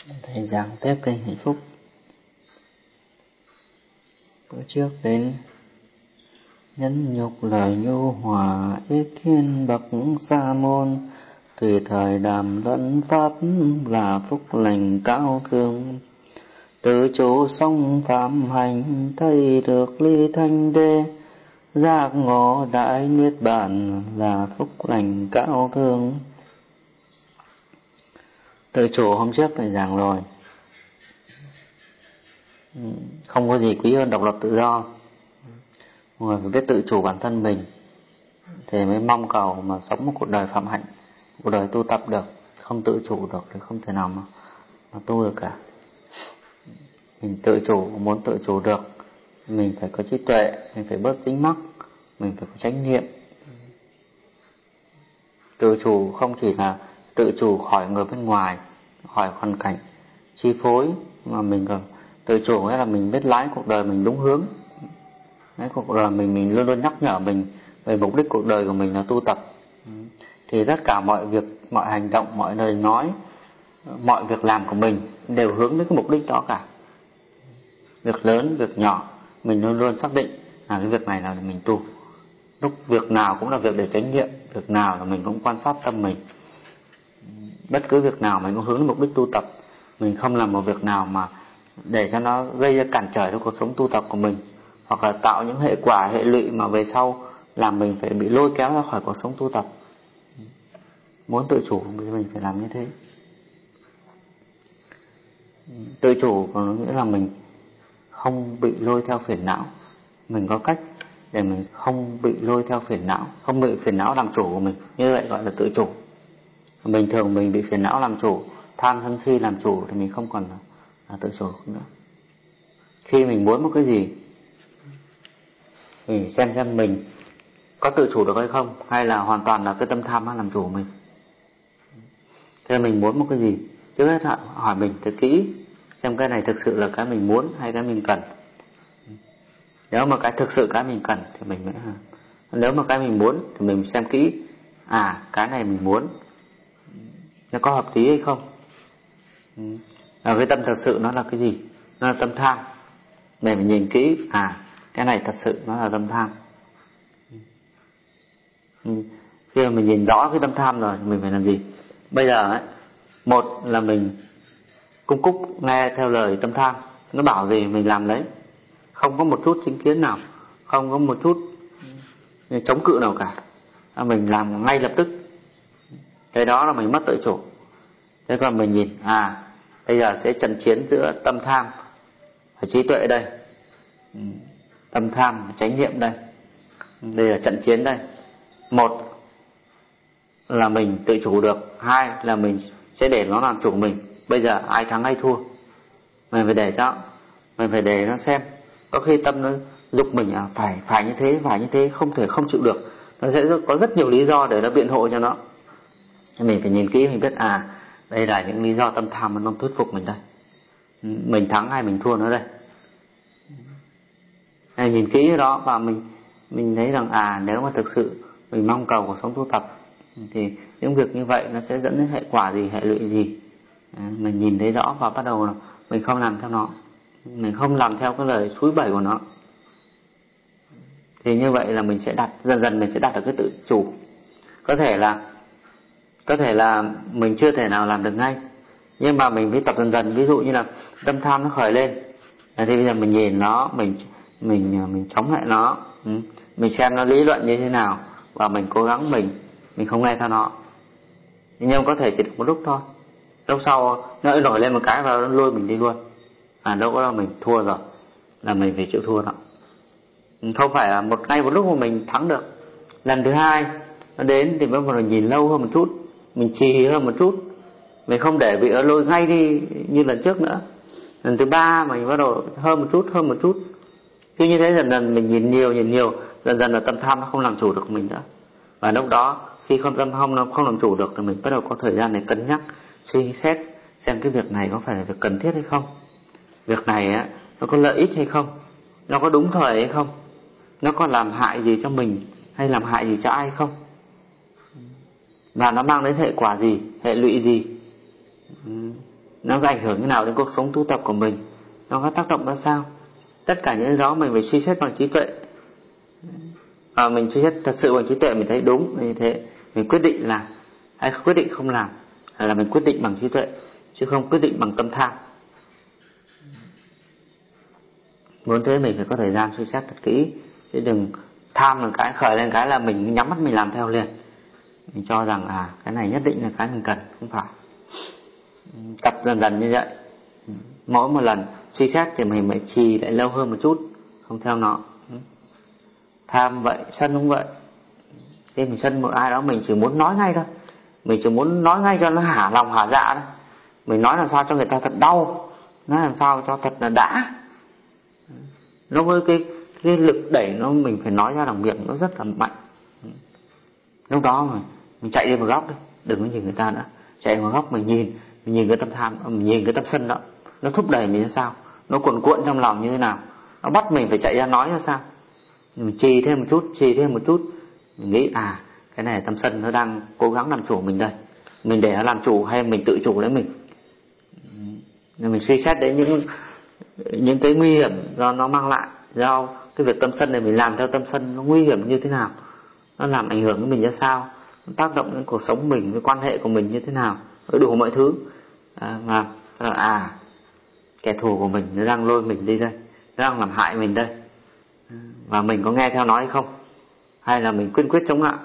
Thầy giảng tiếp kênh hạnh phúc. Bữa trước đến nhẫn nhục lời nhu hòa, ý kiến bậc sa môn, tùy thời đàm luận pháp là phúc lành cao cường. Từ chỗ song phạm hành, thấy được ly thanh đế, giác ngộ đại niết bàn là phúc lành cao cường. Tự chủ hôm trước thầy giảng rồi, không có gì quý hơn độc lập tự do. Người phải biết tự chủ bản thân mình thì mới mong cầu mà sống một cuộc đời phạm hạnh, cuộc đời tu tập được. Không tự chủ được thì không thể nào mà tu được cả. Mình tự chủ, muốn tự chủ được, mình phải có trí tuệ, mình phải bớt dính mắc, mình phải có chánh niệm. Tự chủ không chỉ là tự chủ khỏi người bên ngoài, khỏi hoàn cảnh chi phối, mà mình còn tự chủ nghĩa là mình biết lái cuộc đời mình đúng hướng. Đấy, cuộc đời mình luôn luôn nhắc nhở mình về mục đích cuộc đời của mình là tu tập. Thì tất cả mọi việc, mọi hành động, mọi lời nói, mọi việc làm của mình đều hướng đến cái mục đích đó cả. Việc lớn, việc nhỏ, mình luôn luôn xác định là cái việc này là mình tu. Lúc việc nào cũng là việc để chánh niệm, việc nào là mình cũng quan sát tâm mình. Bất cứ việc nào mình cũng hướng đến mục đích tu tập. Mình không làm một việc nào mà để cho nó gây ra cản trở cho cuộc sống tu tập của mình, hoặc là tạo những hệ quả, hệ lụy mà về sau làm mình phải bị lôi kéo ra khỏi cuộc sống tu tập. Muốn tự chủ thì mình phải làm như thế. Tự chủ còn nghĩa là mình không bị lôi theo phiền não. Mình có cách để mình không bị lôi theo phiền não, không bị phiền não làm chủ của mình. Như vậy gọi là tự chủ. Bình thường mình bị phiền não làm chủ, tham sân si làm chủ thì mình không còn là tự chủ nữa. Khi mình muốn một cái gì, mình xem mình có tự chủ được hay không, hay là hoàn toàn là cái tâm tham nó làm chủ của mình. Thế mình muốn một cái gì, trước hết hỏi mình thật kỹ xem cái này thực sự là cái mình muốn hay cái mình cần. Nếu mà cái thực sự cái mình cần thì mình mới, nếu mà cái mình muốn thì mình xem kỹ, cái này mình muốn nó có hợp lý hay không. Cái tâm thật sự nó là cái gì? Nó là tâm tham. Mình nhìn kỹ, cái này thật sự nó là tâm tham. Khi mà mình nhìn rõ cái tâm tham rồi, mình phải làm gì? Bây giờ một là mình cung cúc nghe theo lời tâm tham, nó bảo gì mình làm đấy, không có một chút chính kiến nào, không có một chút chống cự nào cả, mình làm ngay lập tức. Cái đó là mình mất tự chủ. Thế còn mình nhìn, bây giờ sẽ trận chiến giữa tâm tham và trí tuệ đây, tâm tham và chánh niệm đây. Đây là trận chiến đây. Một là mình tự chủ được, hai là mình sẽ để nó làm chủ mình. Bây giờ ai thắng ai thua, mình phải để nó xem. Có khi tâm nó giục mình phải như thế, không thể không chịu được. Nó sẽ có rất nhiều lý do để nó biện hộ cho nó. Mình phải nhìn kỹ, mình biết đây là những lý do tâm tham nó thuyết phục mình đây. Mình thắng hay mình thua nó đây. Này, nhìn kỹ cái đó và mình thấy rằng nếu mà thực sự mình mong cầu cuộc sống tu tập thì những việc như vậy nó sẽ dẫn đến hệ quả gì, hệ lụy gì. Mình nhìn thấy rõ và bắt đầu là mình không làm theo nó, mình không làm theo cái lời xúi bẩy của nó. Thì như vậy là mình sẽ dần dần mình sẽ đạt được cái tự chủ. Có thể là mình chưa thể nào làm được ngay, nhưng mà mình phải tập dần dần. Ví dụ như là tâm tham nó khởi lên, thì bây giờ mình nhìn nó, mình chống lại nó, mình xem nó lý luận như thế nào và mình cố gắng mình không nghe theo nó. Nhưng có thể chỉ được một lúc thôi, lúc sau nó nổi lên một cái và nó lôi mình đi luôn. Lúc đó mình thua rồi, là mình phải chịu thua đó. Không phải là một lúc mà mình thắng được. Lần thứ hai nó đến thì bắt đầu nhìn lâu hơn một chút, mình trì hơn một chút, mình không để bị nó lôi ngay đi như lần trước nữa. Lần thứ ba mình bắt đầu hơn một chút. Khi như thế dần dần mình nhìn nhiều, dần dần là tâm tham nó không làm chủ được mình nữa. Và lúc đó khi tâm tham nó không làm chủ được thì mình bắt đầu có thời gian để cân nhắc, suy xét xem cái việc này có phải là việc cần thiết hay không, việc này nó có lợi ích hay không, nó có đúng thời hay không, nó có làm hại gì cho mình hay làm hại gì cho ai không, và nó mang đến hệ quả gì, hệ lụy gì. nó có ảnh hưởng như nào đến cuộc sống tu tập của mình, nó có tác động ra sao. Tất cả những đó mình phải suy xét bằng trí tuệ. Mình suy xét thật sự bằng trí tuệ, mình thấy đúng như thế, mình quyết định làm hay quyết định không làm, hay là mình quyết định bằng trí tuệ chứ không quyết định bằng tâm tham. Muốn thế mình phải có thời gian suy xét thật kỹ, chứ đừng tham là cái khởi lên cái là mình nhắm mắt mình làm theo liền, mình cho rằng cái này nhất định là cái mình cần. Không phải. Tập dần dần như vậy, mỗi một lần suy xét thì mình phải trì lại lâu hơn một chút, không theo nó. Tham vậy, sân cũng vậy. Khi mình sân một ai đó mình chỉ muốn nói ngay thôi, mình chỉ muốn nói ngay cho nó hả lòng hả dạ thôi. Mình nói làm sao cho người ta thật đau, nói làm sao cho thật là đã. Nó với cái lực đẩy nó, mình phải nói ra bằng miệng nó rất là mạnh. Lúc đó mình chạy đi một góc đi, đừng có nhìn người ta nữa. Chạy đi một góc mình nhìn cái tâm tham, mình nhìn cái tâm sân đó, nó thúc đẩy mình ra sao, nó cuộn cuộn trong lòng như thế nào, nó bắt mình phải chạy ra nói ra sao. Mình trì thêm một chút, mình nghĩ cái này tâm sân nó đang cố gắng làm chủ mình đây, mình để nó làm chủ hay mình tự chủ lấy mình. Nên mình suy xét đến những cái nguy hiểm do nó mang lại, do cái việc tâm sân này mình làm theo tâm sân nó nguy hiểm như thế nào, nó làm ảnh hưởng đến mình ra sao, nó tác động đến cuộc sống mình, cái quan hệ của mình như thế nào, với đủ mọi thứ. Kẻ thù của mình nó đang lôi mình đi đây, nó đang làm hại mình đây, và mình có nghe theo nó hay không, hay là mình quyết chống lại.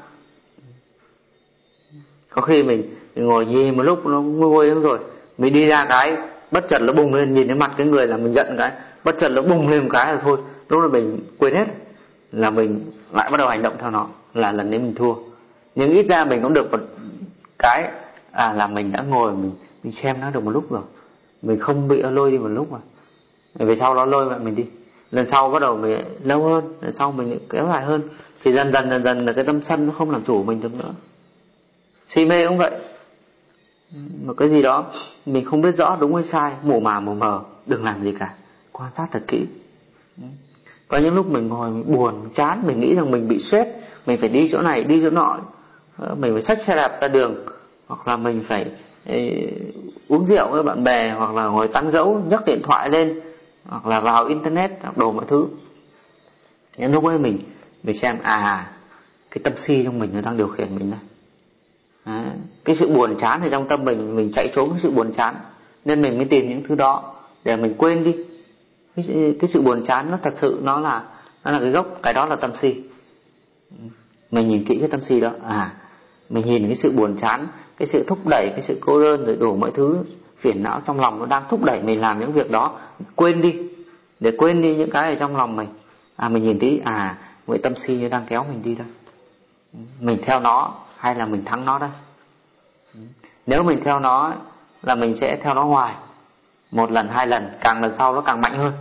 Có khi mình ngồi nhìn một lúc nó nguôi lắm rồi, mình đi ra cái bất chợt nó bùng lên, nhìn thấy mặt cái người là mình giận cái, bất chợt nó bùng lên một cái là thôi, lúc đó mình quên hết, là mình lại bắt đầu hành động theo nó, là lần đấy mình thua. Nhưng ít ra mình cũng được một cái là mình đã ngồi mình xem nó được một lúc rồi, mình không bị lôi đi một lúc mà. Về sau nó lôi mình đi, lần sau bắt đầu mình lâu hơn, lần sau mình kéo dài hơn, thì dần dần là cái tâm sân nó không làm chủ mình được nữa. Si mê cũng vậy, một cái gì đó mình không biết rõ đúng hay sai, mù mờ, đừng làm gì cả, quan sát thật kỹ. Có những lúc mình ngồi mình buồn, mình chán, mình nghĩ rằng mình bị stress, mình phải đi chỗ này đi chỗ nọ, mình phải xách xe đạp ra đường, hoặc là mình phải uống rượu với bạn bè, hoặc là ngồi tán gẫu nhấc điện thoại lên, hoặc là vào internet hoặc đồ mọi thứ. Những lúc ấy mình xem cái tâm si trong mình nó đang điều khiển mình đây. Cái sự buồn chán ở trong tâm mình chạy trốn cái sự buồn chán, nên mình mới tìm những thứ đó để mình quên đi cái sự buồn chán. Nó thật sự nó là cái gốc, cái đó là tâm si. Mình nhìn kỹ cái tâm si đó, mình nhìn cái sự buồn chán, cái sự thúc đẩy, cái sự cô đơn, rồi đủ mọi thứ phiền não trong lòng nó đang thúc đẩy mình làm những việc đó, quên đi, để quên đi những cái ở trong lòng mình. Mình nhìn tí, vậy tâm si nó đang kéo mình đi đây, mình theo nó hay là mình thắng nó đây. Nếu mình theo nó là mình sẽ theo nó hoài, một lần hai lần, càng lần sau nó càng mạnh hơn.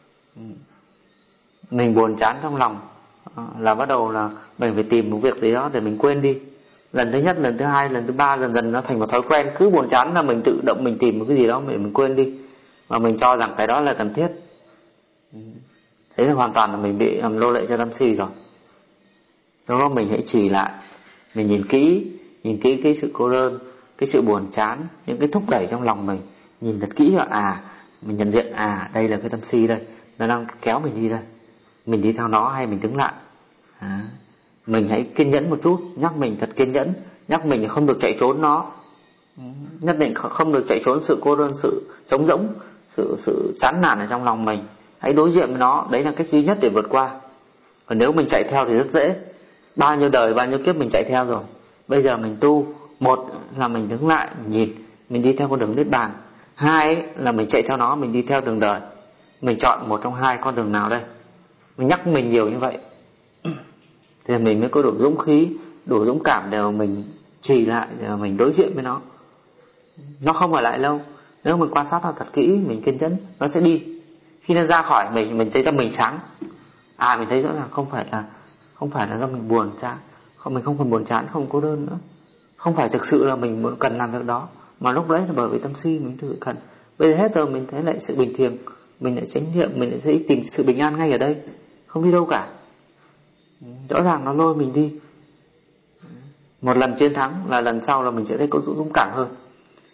Mình buồn chán trong lòng là bắt đầu là mình phải tìm một việc gì đó để mình quên đi. Lần thứ nhất, lần thứ hai, lần thứ ba, dần dần nó thành một thói quen, cứ buồn chán là mình tự động mình tìm một cái gì đó để mình quên đi, và mình cho rằng cái đó là cần thiết. Thế là hoàn toàn là mình bị lô lệ cho tâm si rồi. Lúc đó mình hãy chỉ lại, mình nhìn kỹ cái sự cô đơn, cái sự buồn chán, những cái thúc đẩy trong lòng mình, nhìn thật kỹ vào mình nhận diện đây là cái tâm si đây, nó đang kéo mình đi đây, mình đi theo nó hay mình đứng lại. Mình hãy kiên nhẫn một chút, nhắc mình thật kiên nhẫn, nhắc mình không được chạy trốn nó, nhất định không được chạy trốn sự cô đơn, sự trống rỗng, sự chán nản ở trong lòng mình. Hãy đối diện với nó, đấy là cách duy nhất để vượt qua. Còn nếu mình chạy theo thì rất dễ, bao nhiêu đời bao nhiêu kiếp mình chạy theo rồi. Bây giờ mình tu, một là mình đứng lại, mình nhìn, mình đi theo con đường niết bàn. Hai là mình chạy theo nó, mình đi theo đường đời. Mình chọn một trong hai con đường nào đây? Mình nhắc mình nhiều như vậy thì mình mới có đủ dũng khí, đủ dũng cảm để mà mình trì lại, để mà mình đối diện với nó. Nó không ở lại lâu. Nếu mình quan sát nó thật kỹ, mình kiên nhẫn, nó sẽ đi. Khi nó ra khỏi mình thấy rằng mình sáng. Mình thấy rõ ràng không phải là do mình buồn chán, mình không còn buồn chán, không cô đơn nữa. Không phải thực sự là mình cần làm việc đó, mà lúc đấy là bởi vì tâm si mình thực sự cần. Bây giờ hết rồi mình thấy lại sự bình thường, mình lại chánh niệm, mình lại thấy tìm sự bình an ngay ở đây, không đi đâu cả. Rõ ràng nó lôi mình đi. Một lần chiến thắng là lần sau là mình sẽ thấy có dũng cảm hơn.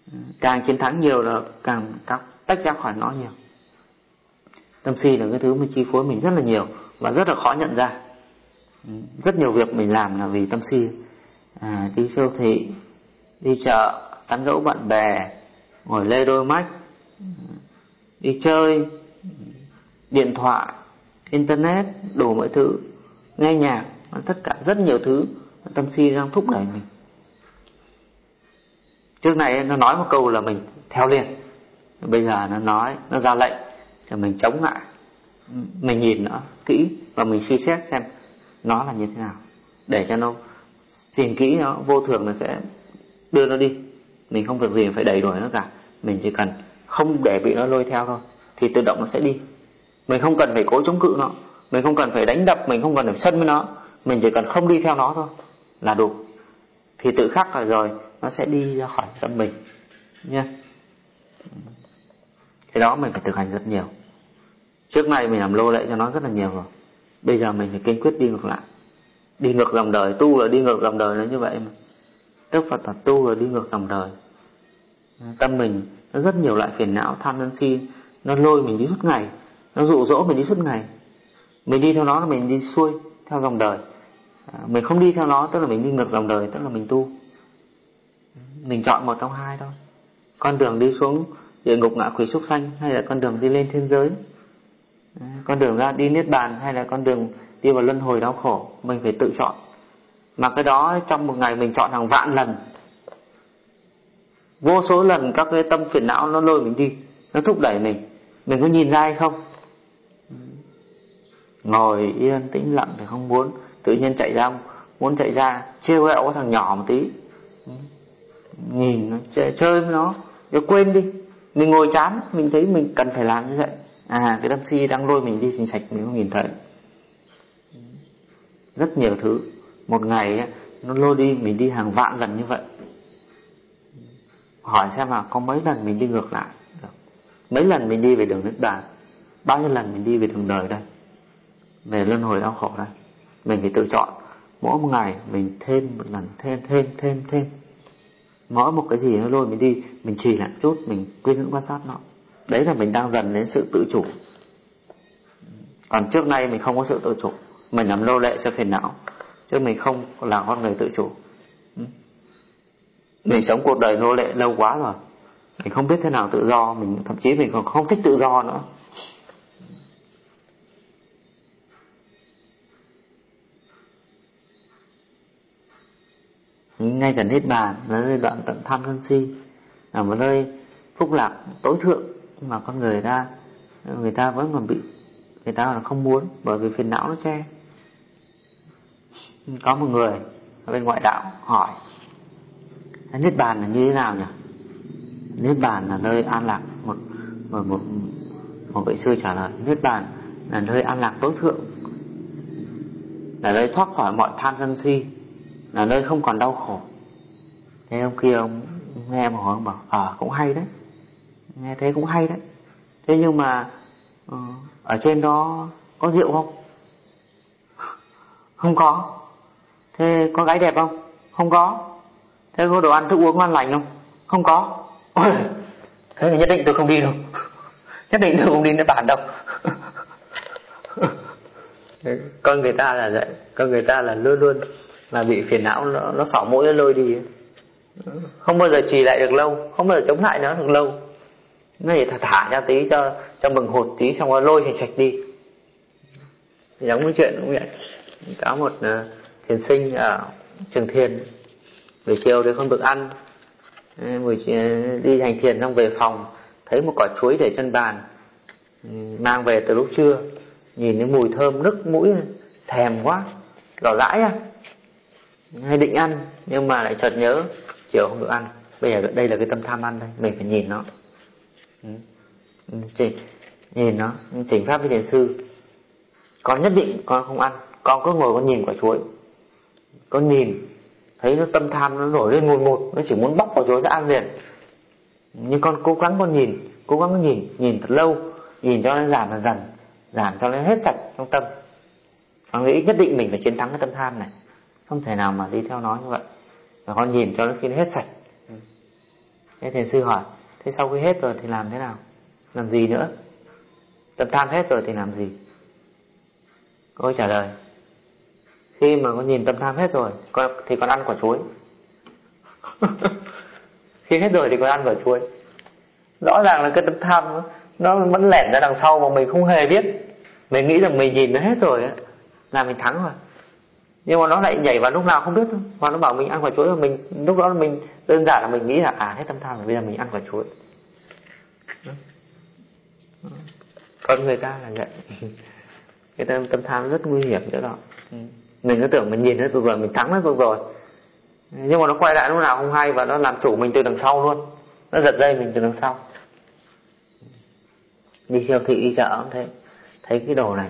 Càng chiến thắng nhiều là càng tách ra khỏi nó nhiều. Tâm si là cái thứ mà chi phối mình rất là nhiều và rất là khó nhận ra. Rất nhiều việc mình làm là vì tâm si. Đi siêu thị, đi chợ, tán gẫu bạn bè, ngồi lê đôi mắt, đi chơi, điện thoại, internet, đủ mọi thứ, nghe nhạc, tất cả rất nhiều thứ tâm si đang thúc đẩy mình. Trước này nó nói một câu là mình theo liền, bây giờ nó ra lệnh thì mình chống lại. Mình nhìn nó kỹ và mình suy xét xem nó là như thế nào, để cho nó nhìn kỹ nó, vô thường nó sẽ đưa nó đi. Mình không việc gì phải đẩy đuổi nó cả, mình chỉ cần không để bị nó lôi theo thôi thì tự động nó sẽ đi. Mình không cần phải cố chống cự nó, mình không cần phải đánh đập, mình không cần phải sân với nó, mình chỉ cần không đi theo nó thôi là đủ. Thì tự khắc là rồi nó sẽ đi ra khỏi tâm mình nha. Cái đó mình phải thực hành rất nhiều. Trước này mình làm lô lệ cho nó rất là nhiều rồi, bây giờ mình phải kiên quyết đi ngược lại. Đi ngược dòng đời, tu là đi ngược dòng đời, nó như vậy mà. Đức Phật là tu là đi ngược dòng đời. Tâm mình nó rất nhiều loại phiền não tham sân si, nó lôi mình đi suốt ngày, nó dụ dỗ mình đi suốt ngày. Mình đi theo nó là mình đi xuôi theo dòng đời, mình không đi theo nó tức là mình đi ngược dòng đời, tức là mình tu. Mình chọn một trong hai thôi, con đường đi xuống địa ngục ngạ quỷ súc sanh, hay là con đường đi lên thiên giới, con đường ra đi niết bàn, hay là con đường đi vào luân hồi đau khổ. Mình phải tự chọn. Mà cái đó trong một ngày mình chọn hàng vạn lần, vô số lần các cái tâm phiền não nó lôi mình đi, nó thúc đẩy mình có nhìn ra hay không? Ngồi yên tĩnh lặng thì không muốn, tự nhiên muốn chạy ra trêu ghẹo cái thằng nhỏ một tí, nhìn nó chơi với nó quên đi. Mình ngồi chán, mình thấy mình cần phải làm như vậy, cái tâm si đang lôi mình đi xình xạch, mình không nhìn thấy. Rất nhiều thứ, một ngày ấy, nó lôi đi mình đi hàng vạn lần như vậy. Hỏi xem là có mấy lần mình đi ngược lại được? Mấy lần mình đi về đường niết bàn? Bao nhiêu lần mình đi về đường đời đây, về luân hồi đau khổ đây? Mình phải tự chọn. Mỗi một ngày mình thêm một lần, thêm. Mỗi một cái gì nó lôi mình đi, mình trì lại chút, mình kiên nhẫn quan sát nó. Đấy là mình đang dần đến sự tự chủ. Còn trước nay mình không có sự tự chủ, mình làm nô lệ cho phiền não, chứ mình không là con người tự chủ. Mình sống cuộc đời nô lệ lâu quá rồi, mình không biết thế nào tự do, mình thậm chí mình còn không thích tự do nữa. Ngay cả niết bàn là nơi đoạn tận tham sân si, là một nơi phúc lạc tối thượng, mà con người ta vẫn còn bị, người ta là không muốn, bởi vì phiền não nó che. Có một người ở bên ngoại đạo hỏi niết bàn là như thế nào nhỉ? Niết bàn là nơi an lạc. Một vị sư trả lời, niết bàn là nơi an lạc tối thượng, là nơi thoát khỏi mọi tham sân si, là nơi không còn đau khổ. Thế ông kia ông nghe một hồi ông bảo cũng hay đấy, nghe thế cũng hay đấy. Thế nhưng mà ở trên đó có rượu không? Không có. Thế có gái đẹp không? Không có. Thế có đồ ăn thức uống ngon lành không? Không có. Ôi, thế thì nhất định tôi không đi đâu. Nhất định tôi không đi niết bàn đâu. Con người ta là vậy, con người ta là luôn luôn là bị phiền não nó xỏ mũi, nó lôi đi, không bao giờ trì lại được lâu, không bao giờ chống lại nó được lâu. Nó chỉ thả ra tí cho mừng hụt tí, xong rồi lôi sạch đi. Thì giống cái chuyện cũng vậy. Có một thiền sinh ở trường thiền, buổi chiều thì không được ăn, đi hành thiền xong về phòng thấy một quả chuối để trên bàn, mang về từ lúc trưa, nhìn cái mùi thơm nức mũi, thèm quá, đỏ dãi hay định ăn, nhưng mà lại chợt nhớ chiều không được ăn. Bây giờ đây là cái tâm tham ăn đây, mình phải nhìn nó, nhìn nó, chỉnh pháp với thiền sư. Con nhất định con không ăn, con cứ ngồi con nhìn quả chuối, con nhìn thấy nó tâm tham nó nổi lên ngùn ngụt, nó chỉ muốn bóc quả chuối nó ăn liền. Nhưng con cố gắng con nhìn thật lâu, nhìn cho nó giảm dần, giảm cho nó hết sạch trong tâm. Con nghĩ nhất định mình phải chiến thắng cái tâm tham này, không thể nào mà đi theo nó như vậy. Và con nhìn cho nó khi nó hết sạch. Thế thiền sư hỏi, thế sau khi hết rồi thì làm thế nào? Làm gì nữa? Tâm tham hết rồi thì làm gì? Câu trả lời, khi mà con nhìn tâm tham hết rồi thì con ăn quả chuối. Khi hết rồi thì con ăn quả chuối. Rõ ràng là cái tâm tham nó vẫn lẻn ra đằng sau mà mình không hề biết. Mình nghĩ rằng mình nhìn nó hết rồi ấy, là mình thắng rồi. Nhưng mà nó lại nhảy vào lúc nào không biết đâu. Và nó bảo mình ăn quả chuối, và mình lúc đó mình đơn giản là mình nghĩ là hết tâm tham rồi, bây giờ mình ăn quả chuối. Con người ta là vậy. Cái tâm tham rất nguy hiểm chỗ đó. Mình cứ tưởng mình nhìn nó được rồi, mình thắng nó được rồi, nhưng mà nó quay lại lúc nào không hay, và nó làm chủ mình từ đằng sau luôn. Nó giật dây mình từ đằng sau. Đi siêu thị, đi chợ cũng thế, thấy cái đồ này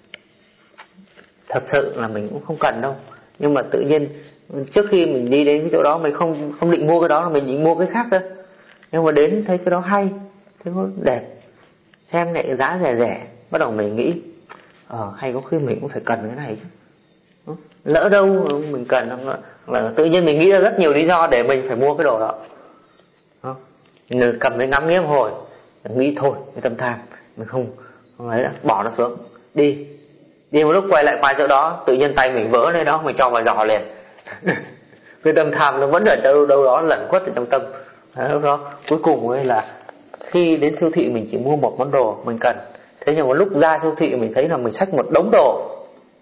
thật sự là mình cũng không cần đâu, nhưng mà tự nhiên trước khi mình đi đến cái chỗ đó mình không định mua cái đó, là mình định mua cái khác thôi. Nhưng mà đến thấy cái đó hay, thấy nó đẹp, xem lại giá rẻ rẻ, bắt đầu mình nghĩ hay có khi mình cũng phải cần cái này chứ. Lỡ đâu mình cần không, là tự nhiên mình nghĩ ra rất nhiều lý do để mình phải mua cái đồ đó. Mình cầm lấy ngắm nghía một hồi, nghĩ thôi cái tâm tham mình không ấy, bỏ nó xuống, đi một lúc quay lại qua chỗ đó, tự nhiên tay mình vỡ lên đó, mình cho vào giò liền. Cái tâm tham nó vẫn ở đâu đó lẩn khuất ở trong tâm. Lúc đó cuối cùng ấy là khi đến siêu thị mình chỉ mua một món đồ mình cần, thế nhưng mà lúc ra siêu thị mình thấy là mình xách một đống đồ,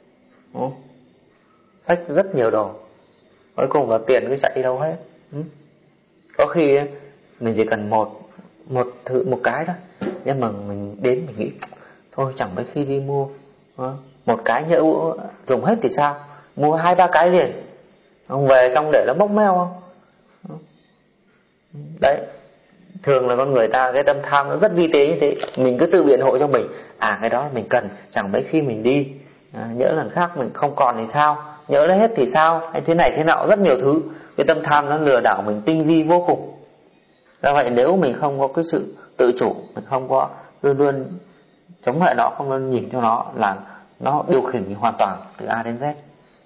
xách rất nhiều đồ, cuối cùng là tiền cứ chạy đi đâu hết. Có khi ấy, mình chỉ cần một cái thôi, nhưng mà mình đến mình nghĩ thôi chẳng mấy khi đi mua một cái nhỡ dùng hết thì sao, mua 2-3 cái liền, không về xong để nó mốc meo không. Đấy, thường là con người ta cái tâm tham nó rất vi tế như thế. Mình cứ tự biện hộ cho mình, cái đó mình cần, chẳng mấy khi mình đi, nhỡ lần khác mình không còn thì sao, nhỡ nó hết thì sao, hay thế này thế nọ, rất nhiều thứ. Cái tâm tham nó lừa đảo mình tinh vi vô cùng. Do vậy nếu mình không có cái sự tự chủ, mình không có luôn luôn chống lại nó, không luôn nhìn cho nó, là nó điều khiển mình hoàn toàn từ A đến Z.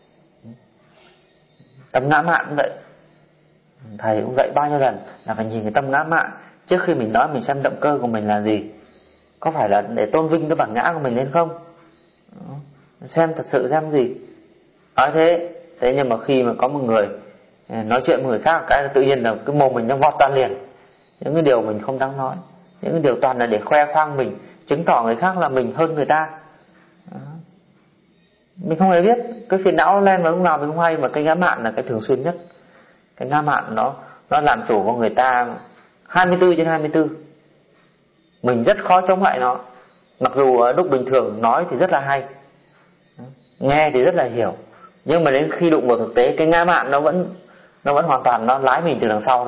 Tâm ngã mạn cũng vậy. Thầy cũng dạy bao nhiêu lần là phải nhìn cái tâm ngã mạn. Trước khi mình nói mình xem động cơ của mình là gì, có phải là để tôn vinh cái bản ngã của mình lên không, xem thật sự xem gì. Nói thế nhưng mà khi mà có một người nói chuyện với người khác, cái tự nhiên là cái mồm mình nó vọt ra liền những cái điều mình không đáng nói, những cái điều toàn là để khoe khoang mình, chứng tỏ người khác là mình hơn người ta. Mình không hề biết, cái phiền não lên vào lúc nào mình không hay, mà cái ngã mạn là cái thường xuyên nhất. Cái ngã mạn nó làm chủ của người ta 24/24. Mình rất khó chống lại nó. Mặc dù lúc bình thường nói thì rất là hay, nghe thì rất là hiểu, nhưng mà đến khi đụng vào thực tế, cái ngã mạn nó vẫn hoàn toàn nó lái mình từ đằng sau thôi.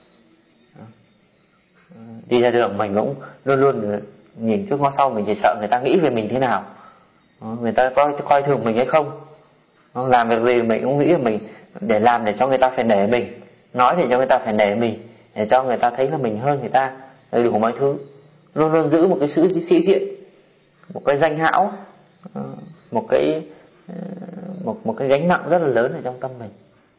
Đi ra đường mình cũng luôn luôn nhìn trước ngó sau, mình chỉ sợ người ta nghĩ về mình thế nào, người ta coi thường mình hay không. Làm việc gì mình cũng nghĩ là mình để làm để cho người ta phải nể mình, nói để cho người ta phải nể mình, để cho người ta thấy là mình hơn người ta, đầy đủ mọi thứ. Luôn luôn giữ một cái sự sĩ diện, một cái danh hão, một cái gánh nặng rất là lớn ở trong tâm mình.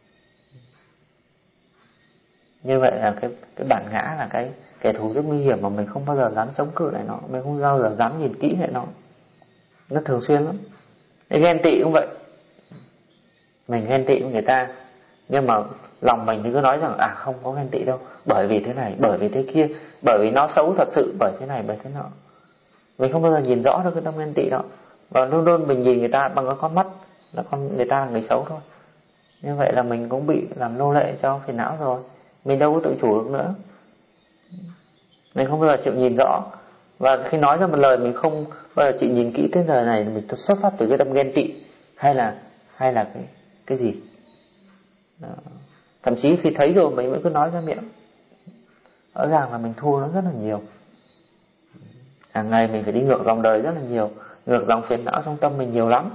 Như vậy là cái bản ngã là cái kẻ thù rất nguy hiểm, mà mình không bao giờ dám chống cự lại nó, mình không bao giờ dám nhìn kỹ lại nó thường xuyên lắm. Cái ghen tị cũng vậy, mình ghen tị với người ta, nhưng mà lòng mình thì cứ nói rằng không có ghen tị đâu, bởi vì thế này, bởi vì thế kia, bởi vì nó xấu thật sự, bởi thế này, bởi thế nọ. Mình không bao giờ nhìn rõ được cái tâm ghen tị đó, và luôn luôn mình nhìn người ta bằng cái con mắt là người ta là người xấu thôi. Như vậy là mình cũng bị làm nô lệ cho phiền não rồi, mình đâu có tự chủ được nữa. Mình không bao giờ chịu nhìn rõ, và khi nói ra một lời mình không bao giờ chịu nhìn kỹ cái lời này mình xuất phát từ cái tâm ghen tị hay là cái gì đó. Thậm chí khi thấy rồi mình vẫn cứ nói ra miệng, rõ ràng là mình thua nó rất là nhiều. Hàng ngày mình phải đi ngược dòng đời rất là nhiều, ngược dòng phiền não trong tâm mình nhiều lắm.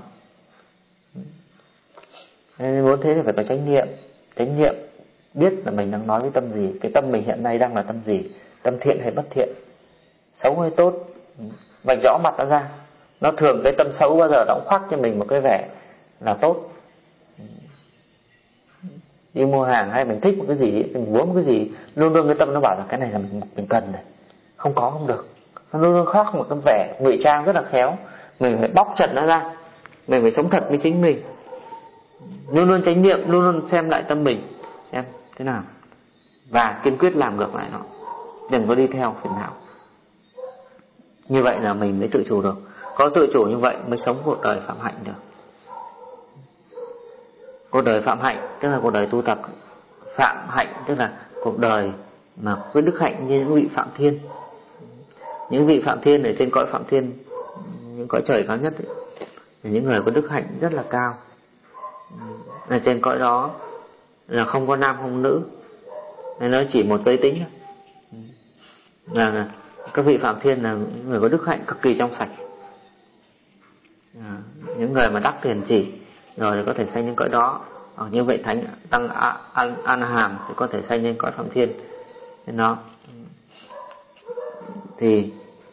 Nên muốn thế thì phải có chánh niệm, biết là mình đang nói với tâm gì, cái tâm mình hiện nay đang là tâm gì, tâm thiện hay bất thiện, xấu hay tốt, vạch rõ mặt nó ra. Nó thường cái tâm xấu bao giờ nó cũng khoác cho mình một cái vẻ là tốt. đi mua hàng hay mình thích một cái gì, mình muốn một cái gì, luôn luôn cái tâm nó bảo là cái này là mình cần này, không có không được. Nó luôn luôn khác một cái vẻ ngụy trang rất là khéo. Mình phải bóc trần nó ra, mình phải sống thật với chính mình, luôn luôn chánh niệm, luôn luôn xem lại tâm mình xem thế nào và kiên quyết làm ngược lại nó, đừng có đi theo phiền não. Như vậy là mình mới tự chủ được. Có tự chủ như vậy mới sống cuộc đời phạm hạnh được. Cuộc đời phạm hạnh tức là cuộc đời tu tập. Phạm hạnh tức là cuộc đời mà có đức hạnh như những vị Phạm Thiên. Những vị Phạm Thiên ở trên cõi Phạm Thiên, những cõi trời cao nhất ấy, là những người có đức hạnh rất là cao. Ở trên cõi đó là không có nam không nữ, nên nó chỉ một giới tính thôi. Là các vị Phạm Thiên là những người có đức hạnh cực kỳ trong sạch. Những người mà đắc thiền chỉ rồi thì có thể sanh lên cõi đó. Như vậy thánh tăng An Hàm thì có thể sanh lên cõi Phạm Thiên. Nên nó thì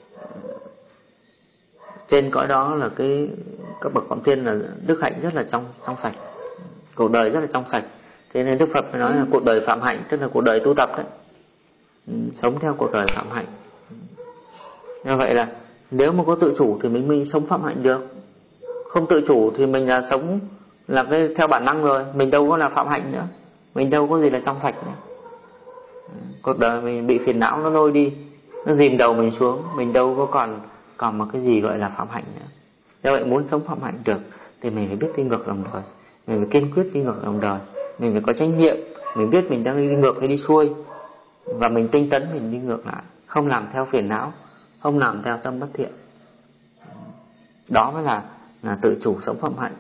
trên cõi đó là các bậc Phạm Thiên là đức hạnh rất là trong sạch, cuộc đời rất là trong sạch. Thế nên Đức Phật mới nói là cuộc đời phạm hạnh, tức là cuộc đời tu tập đấy, sống theo cuộc đời phạm hạnh. Như vậy là nếu mà có tự chủ thì mình sống phạm hạnh được. Không tự chủ thì mình là sống là cái theo bản năng rồi, mình đâu có là phạm hạnh nữa, mình đâu có gì là trong sạch nữa. Cuộc đời mình bị phiền não nó lôi đi, nó dìm đầu mình xuống, mình đâu có còn một cái gì gọi là phạm hạnh nữa. Do vậy muốn sống phạm hạnh được thì mình phải biết đi ngược dòng đời, mình phải kiên quyết đi ngược dòng đời, mình phải có trách nhiệm, mình biết mình đang đi ngược hay đi xuôi, và mình tinh tấn mình đi ngược lại, không làm theo phiền não, không làm theo tâm bất thiện. Đó mới là tự chủ sống phạm hạnh.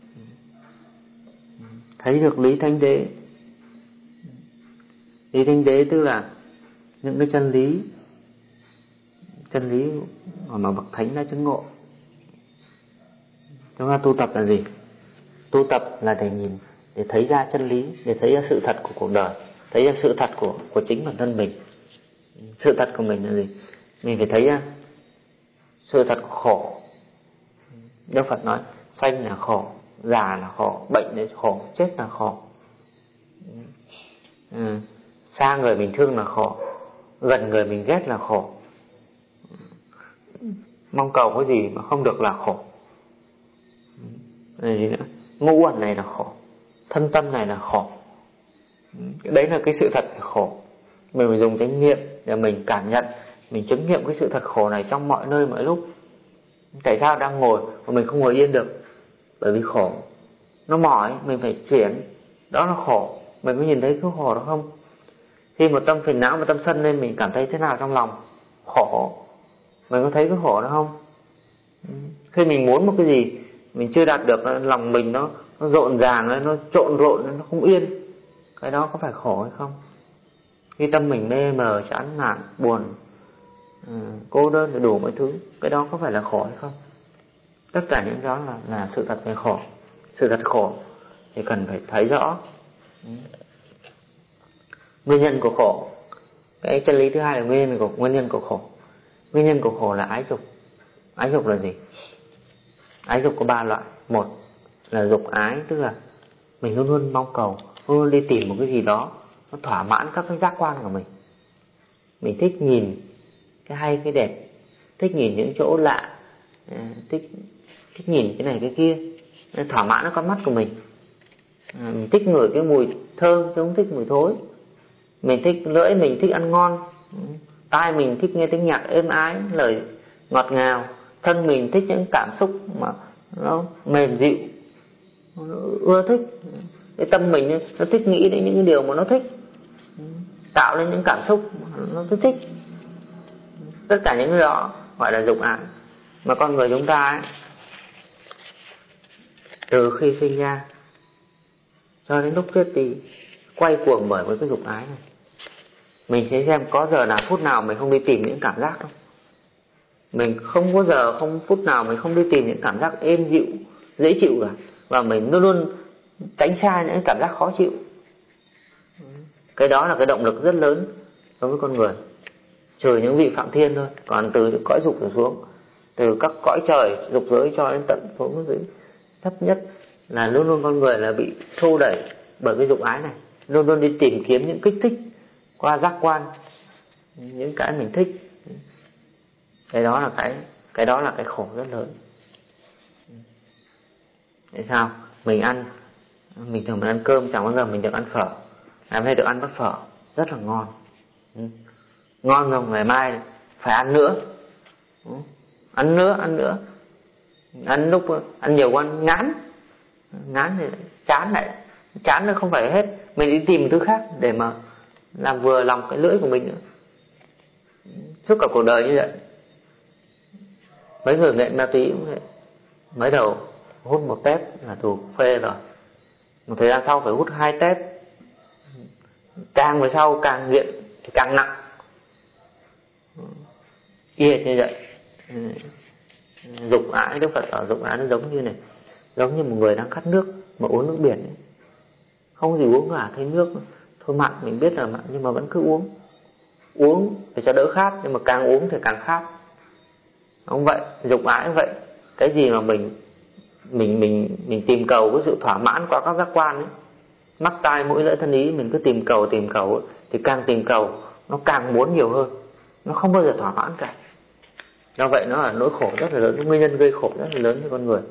Thấy được lý thánh đế. Lý thánh đế tức là những cái chân lý mà bậc thánh đã chứng ngộ. Chúng ta tu tập là gì? Tu tập là để nhìn, để thấy ra chân lý, để thấy ra sự thật của cuộc đời, thấy ra sự thật của chính bản thân mình. Sự thật của mình là gì? Mình phải thấy ra sự thật của khổ. Đức Phật nói sanh là khổ, già là khổ, bệnh là khổ, chết là khổ. Xa người mình thương là khổ, gần người mình ghét là khổ. Mong cầu cái gì mà không được là khổ. Gì nữa? Ngũ uẩn này là khổ, thân tâm này là khổ. Đấy là cái sự thật khổ. Mình phải dùng chánh niệm để mình cảm nhận, mình chứng nghiệm cái sự thật khổ này trong mọi nơi mọi lúc. Tại sao đang ngồi mà mình không ngồi yên được? Bởi vì khổ, nó mỏi, mình phải chuyển. Đó là khổ. Mình có nhìn thấy cái khổ đó không? Khi một tâm phiền não và tâm sân lên, mình cảm thấy thế nào trong lòng? Khổ. Mình có thấy cái khổ đó không? Khi mình muốn một cái gì mình chưa đạt được, lòng mình nó rộn ràng, nó trộn rộn, nó không yên. Cái đó có phải khổ hay không? Khi tâm mình mê mờ, chán nản, buồn, cô đơn, đủ mọi thứ, cái đó có phải là khổ hay không? Tất cả những đó là sự thật về khổ. Sự thật khổ thì cần phải thấy rõ nguyên nhân của khổ. Cái chân lý thứ hai là nguyên nhân của khổ. Nguyên nhân của khổ là ái dục. Ái dục là gì? Ái dục có 3 loại. Một là dục ái, tức là mình luôn luôn mong cầu, luôn luôn đi tìm một cái gì đó nó thỏa mãn các cái giác quan của mình. Mình thích nhìn cái hay cái đẹp, thích nhìn những chỗ lạ, thích nhìn cái này cái kia, thỏa mãn con mắt của mình. Mình thích ngửi cái mùi thơm chứ không thích mùi thối. Mình thích lưỡi mình thích ăn ngon, tai mình thích nghe tiếng nhạc êm ái, lời ngọt ngào, thân mình thích những cảm xúc mà nó mềm dịu, nó ưa thích. Cái tâm mình nó thích nghĩ đến những điều mà nó thích, tạo lên những cảm xúc nó thích. Tất cả những cái đó gọi là dục ái. Mà con người chúng ta ấy, từ khi sinh ra cho đến lúc chết thì quay cuồng bởi với cái dục ái này. Mình sẽ xem có giờ nào phút nào mình không đi tìm những cảm giác không. Mình không có giờ không phút nào mình không đi tìm những cảm giác êm dịu, dễ chịu cả. Và mình luôn luôn tránh xa những cảm giác khó chịu. Cái đó là cái động lực rất lớn đối với con người. Trừ những vị Phạm Thiên thôi. Còn từ cõi dục trở xuống, từ các cõi trời dục giới cho đến tận xuống dưới thấp nhất, là luôn luôn con người là bị thô đẩy bởi cái dục ái này. luôn luôn đi tìm kiếm những kích thích qua giác quan, những cái mình thích. Cái đó là cái khổ rất lớn. Tại sao? Mình thường mình ăn cơm chẳng bao giờ mình được ăn phở. Ngày hôm nay được ăn bát phở rất là ngon. Ngon rồi, ngày mai phải ăn nữa. Ăn nữa. Ăn nhiều quá ngán thì chán nó không phải hết, mình đi tìm một thứ khác để mà làm vừa lòng cái lưỡi của mình nữa. Suốt cả cuộc đời như vậy. Mấy người nghiện ma túy cũng vậy. Mới đầu hút 1 tép là đủ phê rồi, một thời gian sau phải hút 2 tép, càng về sau càng nghiện thì càng nặng. Y như vậy. Dục ái, Đức Phật bảo dục ái nó giống như này, giống như một người đang khát nước mà uống nước biển ấy. Không gì uống cả, thấy nước thôi mặn, mình biết là mặn nhưng mà vẫn cứ uống để cho đỡ khát, nhưng mà càng uống thì càng khát. Không vậy, dục ái cũng vậy. Cái gì mà mình tìm cầu cái sự thỏa mãn qua các giác quan ấy, mắt tai mũi lưỡi thân ý, mình cứ tìm cầu ấy, thì càng tìm cầu nó càng muốn nhiều hơn, nó không bao giờ thỏa mãn cả. Do vậy nó là nỗi khổ rất là lớn, nguyên nhân gây khổ rất là lớn cho con người.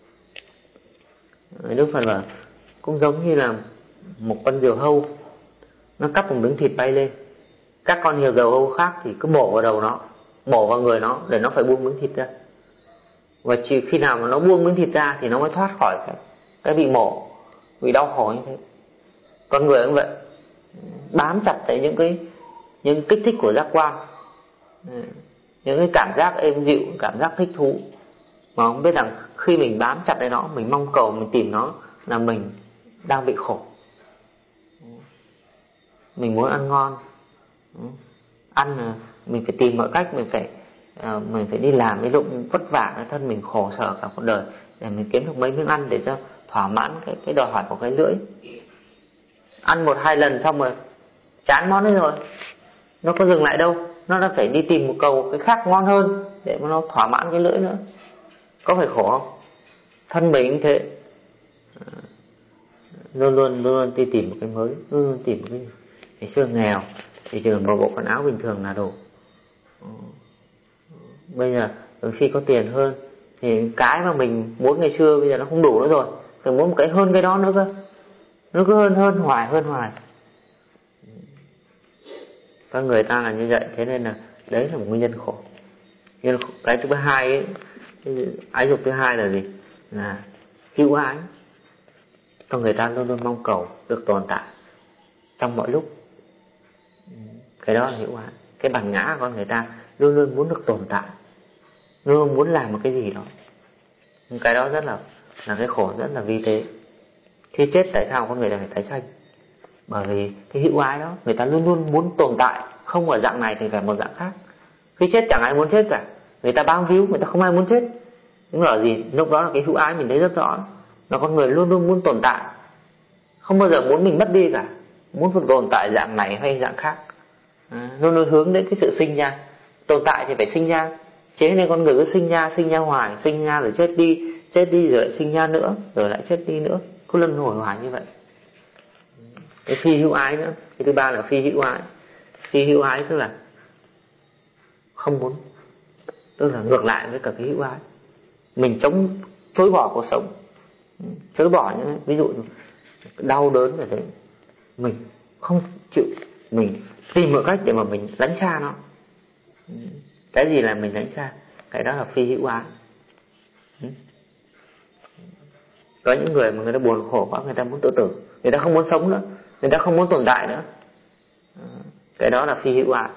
Đức Phật là cũng giống như là một con diều hâu, nó cắp một miếng thịt bay lên, các con diều hâu khác thì cứ mổ vào đầu nó, mổ vào người nó để nó phải buông miếng thịt ra. Và chỉ khi nào mà nó buông miếng thịt ra thì nó mới thoát khỏi cái bị mổ, bị đau khổ như thế. Con người cũng vậy, bám chặt tại những kích thích của giác quan, những cái cảm giác êm dịu, cảm giác thích thú, mà không biết rằng khi mình bám chặt lấy nó, mình mong cầu, mình tìm nó, là mình đang bị khổ. Mình muốn ăn ngon, ăn mình phải tìm mọi cách, mình phải đi làm, ví dụ vất vả cái thân mình khổ sở cả cuộc đời để mình kiếm được mấy miếng ăn để cho thỏa mãn cái đòi hỏi của cái lưỡi. Ăn 1-2 lần xong rồi chán món ấy rồi, nó có dừng lại đâu, nó đã phải đi tìm một cầu cái khác ngon hơn để mà nó thỏa mãn cái lưỡi nữa. Có phải khổ không? Thân mình cũng thế, luôn luôn đi tìm một cái mới, luôn luôn tìm một cái. Ngày xưa nghèo thì chỉ cần một bộ quần áo bình thường là đủ. Bây giờ khi có tiền hơn thì cái mà mình muốn ngày xưa bây giờ nó không đủ nữa rồi, phải muốn một cái hơn cái đó nữa cơ. Nó cứ hơn hoài. Các người ta là như vậy, thế nên là đấy là một nguyên nhân khổ. Nhưng cái thứ hai ấy, ái dục thứ hai là gì? Là hữu ái. Con người ta luôn luôn mong cầu được tồn tại trong mọi lúc. Cái đó là hữu ái. Cái bản ngã của con người ta luôn luôn muốn được tồn tại, luôn luôn muốn làm một cái gì đó. Cái đó rất là cái khổ, rất là vi tế. Khi chết tại sao con người ta phải tái sanh? Bởi vì cái hữu ái đó, người ta luôn luôn muốn tồn tại, không ở dạng này thì phải một dạng khác. Khi chết chẳng ai muốn chết cả, người ta bám víu, người ta không ai muốn chết. Nhưng là gì? Lúc đó là cái hữu ái mình thấy rất rõ, là con người luôn luôn muốn tồn tại, không bao giờ muốn mình mất đi cả, muốn tồn tại dạng này hay dạng khác. Luôn luôn hướng đến cái sự sinh ra. Tồn tại thì phải sinh ra, thế nên con người cứ sinh ra hoài, sinh ra rồi chết đi rồi lại sinh ra nữa, rồi lại chết đi nữa, cứ luân hồi hoài như vậy. Cái phi hữu ái nữa, cái thứ ba là phi hữu ái. Phi hữu ái tức là không muốn, tức là ngược lại với cả cái hữu ái. Mình chối bỏ cuộc sống, chối bỏ những ví dụ đau đớn rồi đấy, mình không chịu, mình tìm một cách để mà mình lánh xa nó. Cái gì là mình lánh xa? Cái đó là phi hữu ái. Có những người mà người ta buồn khổ quá, người ta muốn tự tử, người ta không muốn sống nữa, người ta không muốn tồn tại nữa. Cái đó là phi hữu ái.